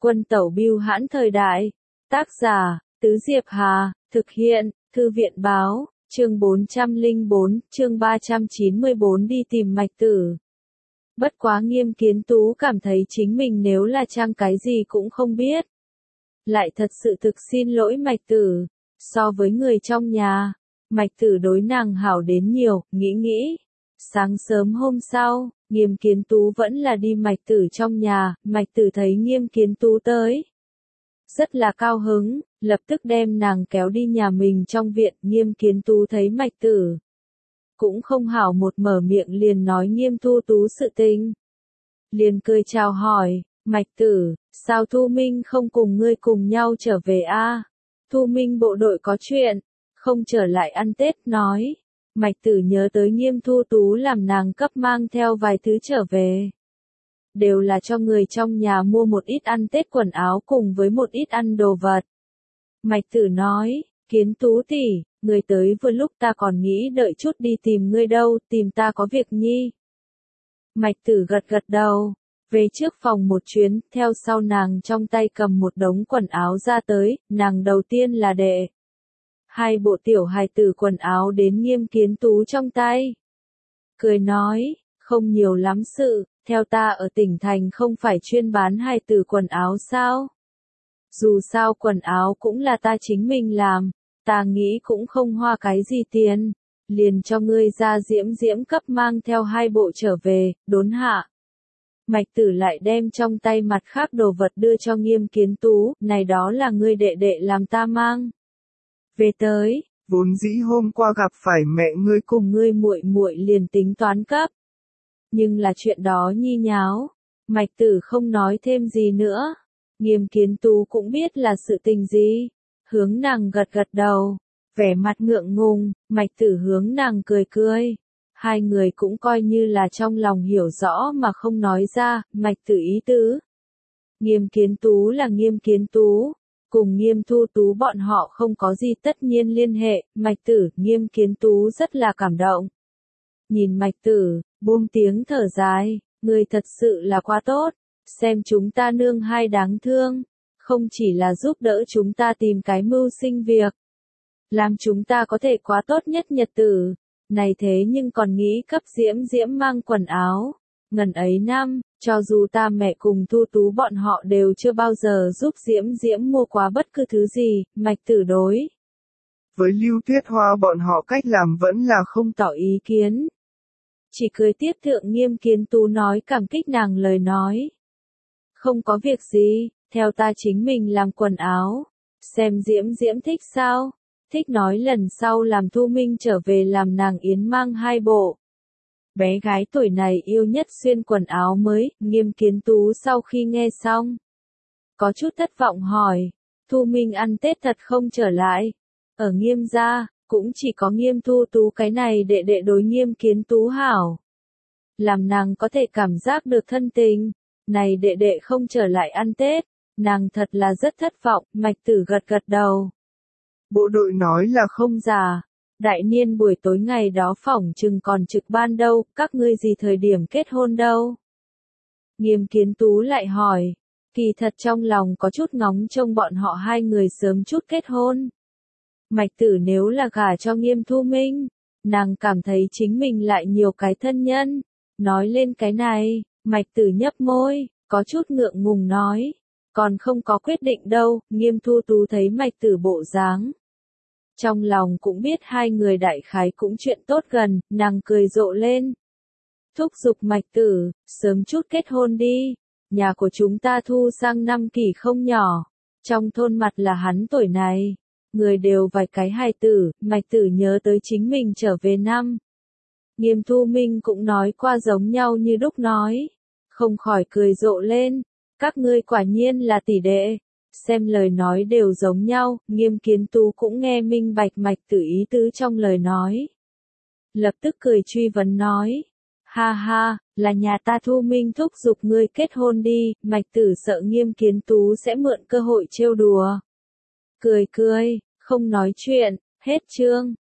Quân tẩu bưu hãn thời đại. Tác giả, Tứ Diệp Hà, thực hiện, Thư viện báo, chương 404, chương 394 đi tìm Mạch Tử. Bất quá Nghiêm Kiến Tú cảm thấy chính mình nếu là trang cái gì cũng không biết. Lại thật sự thực xin lỗi Mạch Tử, so với người trong nhà, Mạch Tử đối nàng hảo đến nhiều, nghĩ. Sáng sớm hôm sau, Nghiêm Kiến Tú vẫn là đi Mạch Tử trong nhà, Mạch Tử thấy Nghiêm Kiến Tú tới. Rất là cao hứng, lập tức đem nàng kéo đi nhà mình trong viện. Nghiêm Kiến Tú thấy Mạch Tử cũng không hảo một mở miệng liền nói Nghiêm Thu Tú sự tình. Liền cười chào hỏi, Mạch Tử, sao Thu Minh không cùng ngươi cùng nhau trở về a? Thu Minh bộ đội có chuyện, không trở lại ăn Tết nói. Mạch Tử nhớ tới Nghiêm Thu Tú làm nàng cấp mang theo vài thứ trở về. Đều là cho người trong nhà mua một ít ăn Tết quần áo cùng với một ít ăn đồ vật. Mạch Tử nói, Kiến Tú tỷ, người tới vừa lúc ta còn nghĩ đợi chút đi tìm ngươi đâu, tìm ta có việc nhi. Mạch Tử gật đầu, về trước phòng một chuyến, theo sau nàng trong tay cầm một đống quần áo ra tới, nàng đầu tiên là đệ hai bộ tiểu hài tử quần áo đến Nghiêm Kiến Tú trong tay. Cười nói, không nhiều lắm sự, theo ta ở tỉnh thành không phải chuyên bán hài tử quần áo sao? Dù sao quần áo cũng là ta chính mình làm, ta nghĩ cũng không hoa cái gì tiền, liền cho ngươi ra Diễm cấp mang theo hai bộ trở về, đốn hạ. Mạch Tử lại đem trong tay mặt khác đồ vật đưa cho Nghiêm Kiến Tú, này đó là ngươi đệ đệ làm ta mang về tới, vốn dĩ hôm qua gặp phải mẹ ngươi cùng ngươi muội liền tính toán cấp. Nhưng là chuyện đó nhi nháo, Mạch Tử không nói thêm gì nữa. Nghiêm Kiến Tú cũng biết là sự tình gì, hướng nàng gật đầu, vẻ mặt ngượng ngùng. Mạch Tử hướng nàng cười. Hai người cũng coi như là trong lòng hiểu rõ mà không nói ra. Mạch Tử ý tứ, Nghiêm Kiến Tú là Nghiêm Kiến Tú, cùng Nghiêm Thu Tú bọn họ không có gì tất nhiên liên hệ. Mạch Tử, Nghiêm Kiến Tú rất là cảm động. Nhìn Mạch Tử, buông tiếng thở dài, người thật sự là quá tốt, xem chúng ta nương hai đáng thương, không chỉ là giúp đỡ chúng ta tìm cái mưu sinh việc, làm chúng ta có thể quá tốt nhất nhật tử, này thế nhưng còn nghĩ cấp Diễm mang quần áo. Ngần ấy năm, cho dù ta mẹ cùng Thu Tú bọn họ đều chưa bao giờ giúp Diễm mua quá bất cứ thứ gì. Mạch Tử đối với Lưu Tuyết Hoa bọn họ cách làm vẫn là không tỏ ý kiến. Chỉ cười tiếp thượng Nghiêm Kiến Tú nói cảm kích nàng lời nói. Không có việc gì, theo ta chính mình làm quần áo. Xem Diễm thích sao? Thích nói lần sau làm Thu Minh trở về làm nàng yến mang hai bộ. Bé gái tuổi này yêu nhất xuyên quần áo mới. Nghiêm Kiến Tú sau khi nghe xong, có chút thất vọng hỏi, Thu Minh ăn Tết thật không trở lại. Ở Nghiêm gia, cũng chỉ có Nghiêm Thu Tú cái này đệ đối Nghiêm Kiến Tú hảo, làm nàng có thể cảm giác được thân tình. Này đệ không trở lại ăn Tết, nàng thật là rất thất vọng. Mạch Tử gật đầu. Bộ đội nói là không già. Đại niên buổi tối ngày đó phỏng chừng còn trực ban đâu, các ngươi gì thời điểm kết hôn đâu? Nghiêm Kiến Tú lại hỏi, kỳ thật trong lòng có chút ngóng trông bọn họ hai người sớm chút kết hôn. Mạch Tử nếu là gả cho Nghiêm Thu Minh, nàng cảm thấy chính mình lại nhiều cái thân nhân. Nói lên cái này, Mạch Tử nhấp môi, có chút ngượng ngùng nói, còn không có quyết định đâu. Nghiêm Thu Tú thấy Mạch Tử bộ dáng, trong lòng cũng biết hai người đại khái cũng chuyện tốt gần, nàng cười rộ lên. Thúc giục Mạch Tử, sớm chút kết hôn đi, nhà của chúng ta thu sang năm kỷ không nhỏ, trong thôn mặt là hắn tuổi này, người đều vài cái hài tử. Mạch Tử nhớ tới chính mình trở về năm. Nghiêm Thu Minh cũng nói qua giống nhau như đúc nói, không khỏi cười rộ lên, các ngươi quả nhiên là tỷ đệ. Xem lời nói đều giống nhau. Nghiêm Kiến Tú cũng nghe minh bạch Mạch Tử ý tứ trong lời nói. Lập tức cười truy vấn nói, ha, là nhà ta Thu Minh thúc giục ngươi kết hôn đi. Mạch Tử sợ Nghiêm Kiến Tú sẽ mượn cơ hội trêu đùa. Cười, không nói chuyện, hết chương.